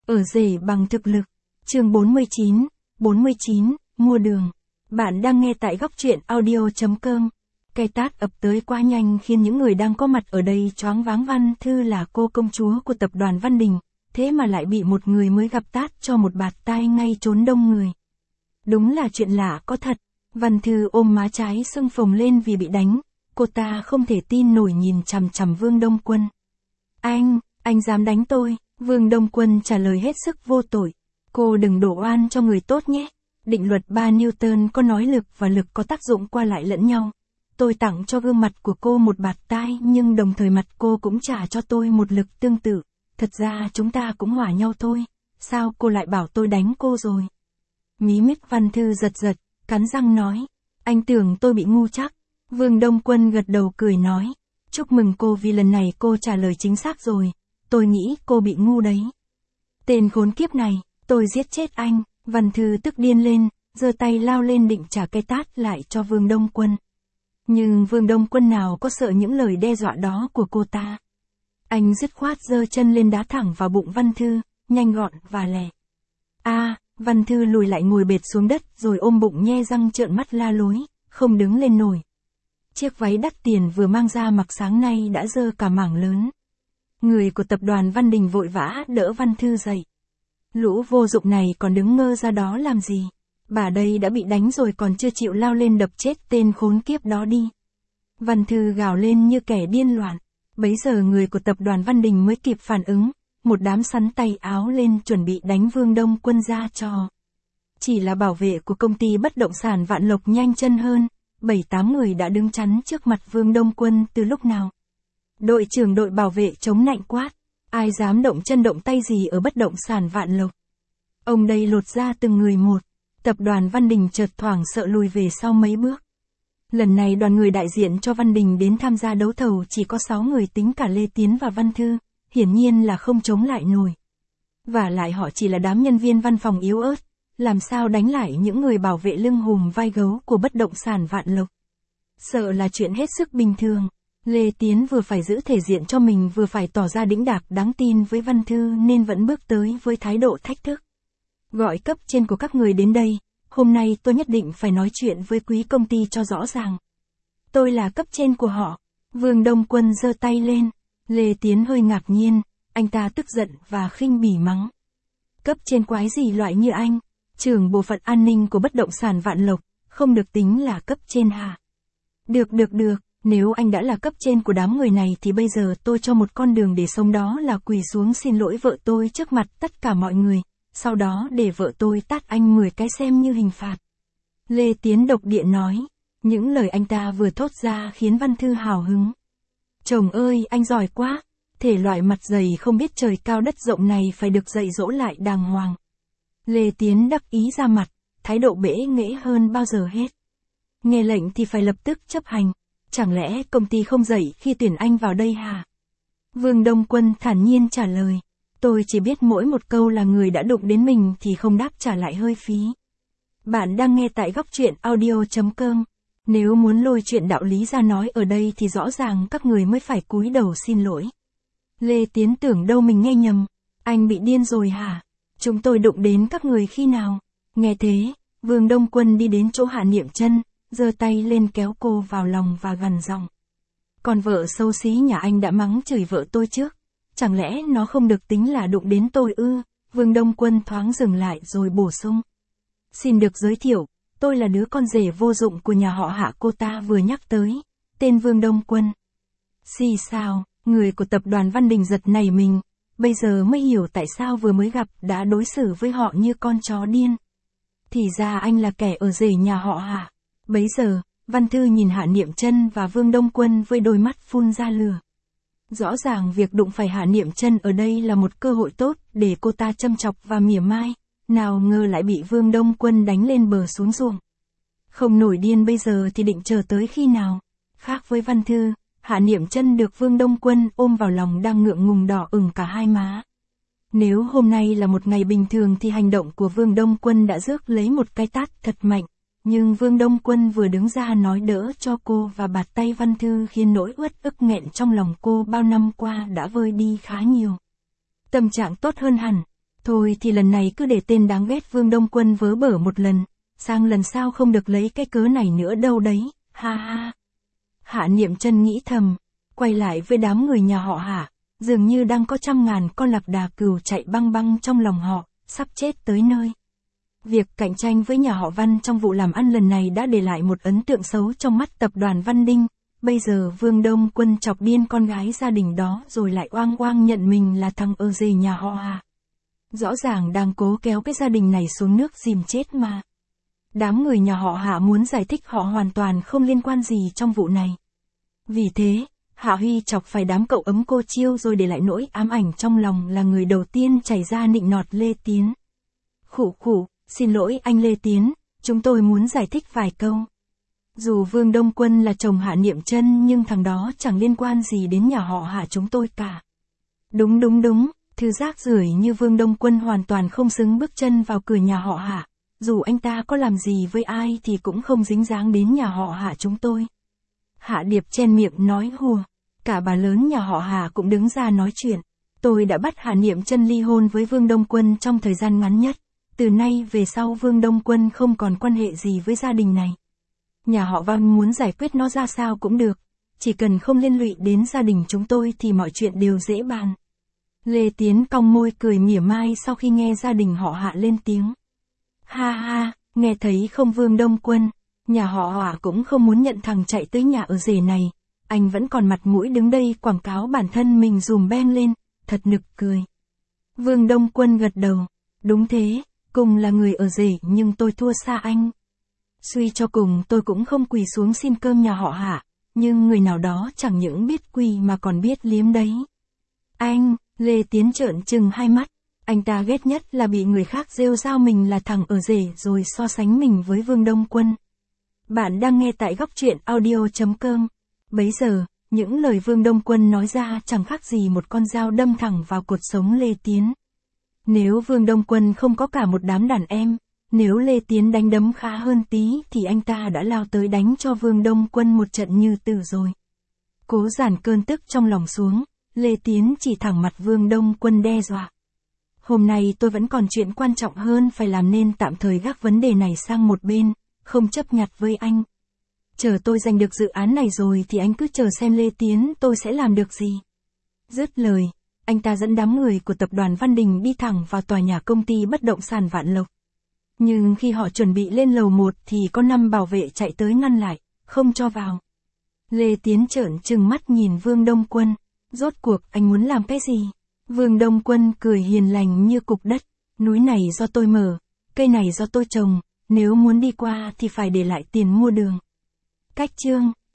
Ở rể bằng thực lực. Chương 49, mua đường. Bạn đang nghe tại góc truyện audio.com. Cái tát ập tới quá nhanh khiến những người đang có mặt ở đây choáng váng. Văn Thư là cô công chúa của tập đoàn Văn Đình, thế mà lại bị một người mới gặp tát cho một bạt tai ngay trốn đông người. Đúng là chuyện lạ có thật. Văn Thư ôm má trái sưng phồng lên vì bị đánh, cô ta không thể tin nổi nhìn chằm chằm Vương Đông Quân. Anh dám đánh tôi? Vương Đông Quân trả lời hết sức vô tội. Cô đừng đổ oan cho người tốt nhé. Định luật 3 Newton có nói lực và lực có tác dụng qua lại lẫn nhau. Tôi tặng cho gương mặt của cô một bạt tai nhưng đồng thời mặt cô cũng trả cho tôi một lực tương tự. Thật ra chúng ta cũng hòa nhau thôi. Sao cô lại bảo tôi đánh cô rồi? Mí mắt Văn Thư giật giật, cắn răng nói. Anh tưởng tôi bị ngu chắc. Vương Đông Quân gật đầu cười nói. Chúc mừng cô vì lần này cô trả lời chính xác rồi. Tôi nghĩ cô bị ngu đấy. Tên khốn kiếp này, tôi giết chết anh. Văn Thư tức điên lên, giơ tay lao lên định trả cái tát lại cho Vương Đông Quân. Nhưng Vương Đông Quân nào có sợ những lời đe dọa đó của cô ta. Anh dứt khoát giơ chân lên đá thẳng vào bụng Văn Thư, nhanh gọn và lẹ. Văn Thư lùi lại ngồi bệt xuống đất rồi ôm bụng nhe răng trợn mắt la lối, không đứng lên nổi. Chiếc váy đắt tiền vừa mang ra mặc sáng nay đã dơ cả mảng lớn. Người của tập đoàn Văn Đình vội vã đỡ Văn Thư dậy. Lũ vô dụng này còn đứng ngơ ra đó làm gì? Bà đây đã bị đánh rồi còn chưa chịu lao lên đập chết tên khốn kiếp đó đi. Văn Thư gào lên như kẻ điên loạn. Bấy giờ người của tập đoàn Văn Đình mới kịp phản ứng. Một đám sắn tay áo lên chuẩn bị đánh Vương Đông Quân ra cho. Chỉ là bảo vệ của công ty bất động sản Vạn Lộc nhanh chân hơn. 7-8 người đã đứng chắn trước mặt Vương Đông Quân từ lúc nào. Đội trưởng đội bảo vệ chống nạnh quát. Ai dám động chân động tay gì ở bất động sản Vạn Lộc? Ông đây lột ra từng người một. Tập đoàn Văn Đình chợt thoảng sợ lùi về sau mấy bước. Lần này đoàn người đại diện cho Văn Đình đến tham gia đấu thầu chỉ có 6 người tính cả Lê Tiến và Văn Thư, hiển nhiên là không chống lại nổi. Và lại họ chỉ là đám nhân viên văn phòng yếu ớt, làm sao đánh lại những người bảo vệ lưng hùm vai gấu của bất động sản Vạn Lộc. Sợ là chuyện hết sức bình thường. Lê Tiến vừa phải giữ thể diện cho mình vừa phải tỏ ra đĩnh đạc đáng tin với Văn Thư nên vẫn bước tới với thái độ thách thức. Gọi cấp trên của các người đến đây, hôm nay tôi nhất định phải nói chuyện với quý công ty cho rõ ràng. Tôi là cấp trên của họ. Vương Đông Quân giơ tay lên. Lê Tiến hơi ngạc nhiên, anh ta tức giận và khinh bỉ mắng. Cấp trên quái gì loại như anh, trưởng bộ phận an ninh của bất động sản Vạn Lộc, không được tính là cấp trên hả? Được, nếu anh đã là cấp trên của đám người này thì bây giờ tôi cho một con đường để sống, đó là quỳ xuống xin lỗi vợ tôi trước mặt tất cả mọi người, sau đó để vợ tôi tát anh 10 cái xem như hình phạt. Lê Tiến độc địa nói, những lời anh ta vừa thốt ra khiến Văn Thư hào hứng. Chồng ơi, anh giỏi quá, thể loại mặt dày không biết trời cao đất rộng này phải được dạy dỗ lại đàng hoàng. Lê Tiến đắc ý ra mặt, thái độ bẽ nghễ hơn bao giờ hết. Nghe lệnh thì phải lập tức chấp hành. Chẳng lẽ công ty không dạy khi tuyển anh vào đây hả? Vương Đông Quân thản nhiên trả lời. Tôi chỉ biết mỗi một câu là người đã đụng đến mình thì không đáp trả lại hơi phí. Bạn đang nghe tại góc truyện audio.com. Nếu muốn lôi chuyện đạo lý ra nói ở đây thì rõ ràng các người mới phải cúi đầu xin lỗi. Lê Tiến tưởng đâu mình nghe nhầm. Anh bị điên rồi hả? Chúng tôi đụng đến các người khi nào? Nghe thế, Vương Đông Quân đi đến chỗ Hạ Niệm Chân, giơ tay lên kéo cô vào lòng và gằn giọng. Con vợ xấu xí nhà anh đã mắng chửi vợ tôi trước. Chẳng lẽ nó không được tính là đụng đến tôi ư? Vương Đông Quân thoáng dừng lại rồi bổ sung. Xin được giới thiệu, tôi là đứa con rể vô dụng của nhà họ Hạ cô ta vừa nhắc tới. Tên Vương Đông Quân. Xì sao, người của tập đoàn Văn Đình giật nảy mình. Bây giờ mới hiểu tại sao vừa mới gặp đã đối xử với họ như con chó điên. Thì ra anh là kẻ ở rể nhà họ Hạ. Bấy giờ, Văn Thư nhìn Hạ Niệm Chân và Vương Đông Quân với đôi mắt phun ra lửa. Rõ ràng việc đụng phải Hạ Niệm Chân ở đây là một cơ hội tốt để cô ta châm chọc và mỉa mai, nào ngờ lại bị Vương Đông Quân đánh lên bờ xuống ruộng. Không nổi điên bây giờ thì định chờ tới khi nào? Khác với Văn Thư, Hạ Niệm Chân được Vương Đông Quân ôm vào lòng đang ngượng ngùng đỏ ửng cả hai má. Nếu hôm nay là một ngày bình thường thì hành động của Vương Đông Quân đã rước lấy một cái tát thật mạnh. Nhưng Vương Đông Quân vừa đứng ra nói đỡ cho cô và bạt tay Văn Thư khiến nỗi uất ức nghẹn trong lòng cô bao năm qua đã vơi đi khá nhiều. Tâm trạng tốt hơn hẳn. Thôi thì lần này cứ để tên đáng ghét Vương Đông Quân vớ bở một lần, sang lần sau không được lấy cái cớ này nữa đâu đấy, ha ha. Hạ Niệm Chân nghĩ thầm, quay lại với đám người nhà họ Hạ, dường như đang có trăm ngàn con lạc đà cừu chạy băng băng trong lòng họ, sắp chết tới nơi. Việc cạnh tranh với nhà họ Văn trong vụ làm ăn lần này đã để lại một ấn tượng xấu trong mắt tập đoàn Văn Đinh, bây giờ Vương Đông Quân chọc điên con gái gia đình đó rồi lại oang oang nhận mình là thằng rể nhà họ Hạ. Rõ ràng đang cố kéo cái gia đình này xuống nước dìm chết mà. Đám người nhà họ Hạ muốn giải thích họ hoàn toàn không liên quan gì trong vụ này. Vì thế, Hạ Huy chọc phải đám cậu ấm cô Chiêu rồi để lại nỗi ám ảnh trong lòng là người đầu tiên chảy ra nịnh nọt Lê Tiến. Khụ khụ, xin lỗi anh Lê Tiến, chúng tôi muốn giải thích vài câu. Dù Vương Đông Quân là chồng Hạ Niệm Chân nhưng thằng đó chẳng liên quan gì đến nhà họ Hạ chúng tôi cả. Đúng, thứ rác rưởi như Vương Đông Quân hoàn toàn không xứng bước chân vào cửa nhà họ Hạ. Dù anh ta có làm gì với ai thì cũng không dính dáng đến nhà họ Hạ chúng tôi. Hạ Điệp chen miệng nói hùa. Cả bà lớn nhà họ Hạ cũng đứng ra nói chuyện. Tôi đã bắt Hạ Niệm Chân ly hôn với Vương Đông Quân trong thời gian ngắn nhất. Từ nay về sau Vương Đông Quân không còn quan hệ gì với gia đình này. Nhà họ Văn muốn giải quyết nó ra sao cũng được. Chỉ cần không liên lụy đến gia đình chúng tôi thì mọi chuyện đều dễ bàn. Lê Tiến cong môi cười mỉa mai sau khi nghe gia đình họ Hạ lên tiếng. Ha ha, nghe thấy không Vương Đông Quân, nhà họ Hạ cũng không muốn nhận thằng chạy tới nhà ở rể này, anh vẫn còn mặt mũi đứng đây quảng cáo bản thân mình dùm beng lên, thật nực cười. Vương Đông Quân gật đầu, đúng thế, cùng là người ở rể nhưng tôi thua xa anh. Suy cho cùng tôi cũng không quỳ xuống xin cơm nhà họ Hạ, nhưng người nào đó chẳng những biết quỳ mà còn biết liếm đấy. Anh, Lê Tiến trợn trừng hai mắt. Anh ta ghét nhất là bị người khác rêu rao mình là thằng ở rể rồi so sánh mình với Vương Đông Quân. Bạn đang nghe tại góc truyện audio.com. Bấy giờ, những lời Vương Đông Quân nói ra chẳng khác gì một con dao đâm thẳng vào cột sống Lê Tiến. Nếu Vương Đông Quân không có cả một đám đàn em, nếu Lê Tiến đánh đấm khá hơn tí thì anh ta đã lao tới đánh cho Vương Đông Quân một trận như tử rồi. Cố dàn cơn tức trong lòng xuống, Lê Tiến chỉ thẳng mặt Vương Đông Quân đe dọa. Hôm nay tôi vẫn còn chuyện quan trọng hơn phải làm nên tạm thời gác vấn đề này sang một bên, không chấp nhặt với anh. Chờ tôi giành được dự án này rồi thì anh cứ chờ xem Lê Tiến tôi sẽ làm được gì. Dứt lời, anh ta dẫn đám người của tập đoàn Văn Đình đi thẳng vào tòa nhà công ty bất động sản Vạn Lộc. Nhưng khi họ chuẩn bị lên lầu 1 thì có 5 bảo vệ chạy tới ngăn lại, không cho vào. Lê Tiến trợn trừng mắt nhìn Vương Đông Quân, rốt cuộc anh muốn làm cái gì? Vương Đông Quân cười hiền lành như cục đất, núi này do tôi mở, cây này do tôi trồng, nếu muốn đi qua thì phải để lại tiền mua đường. Cách chương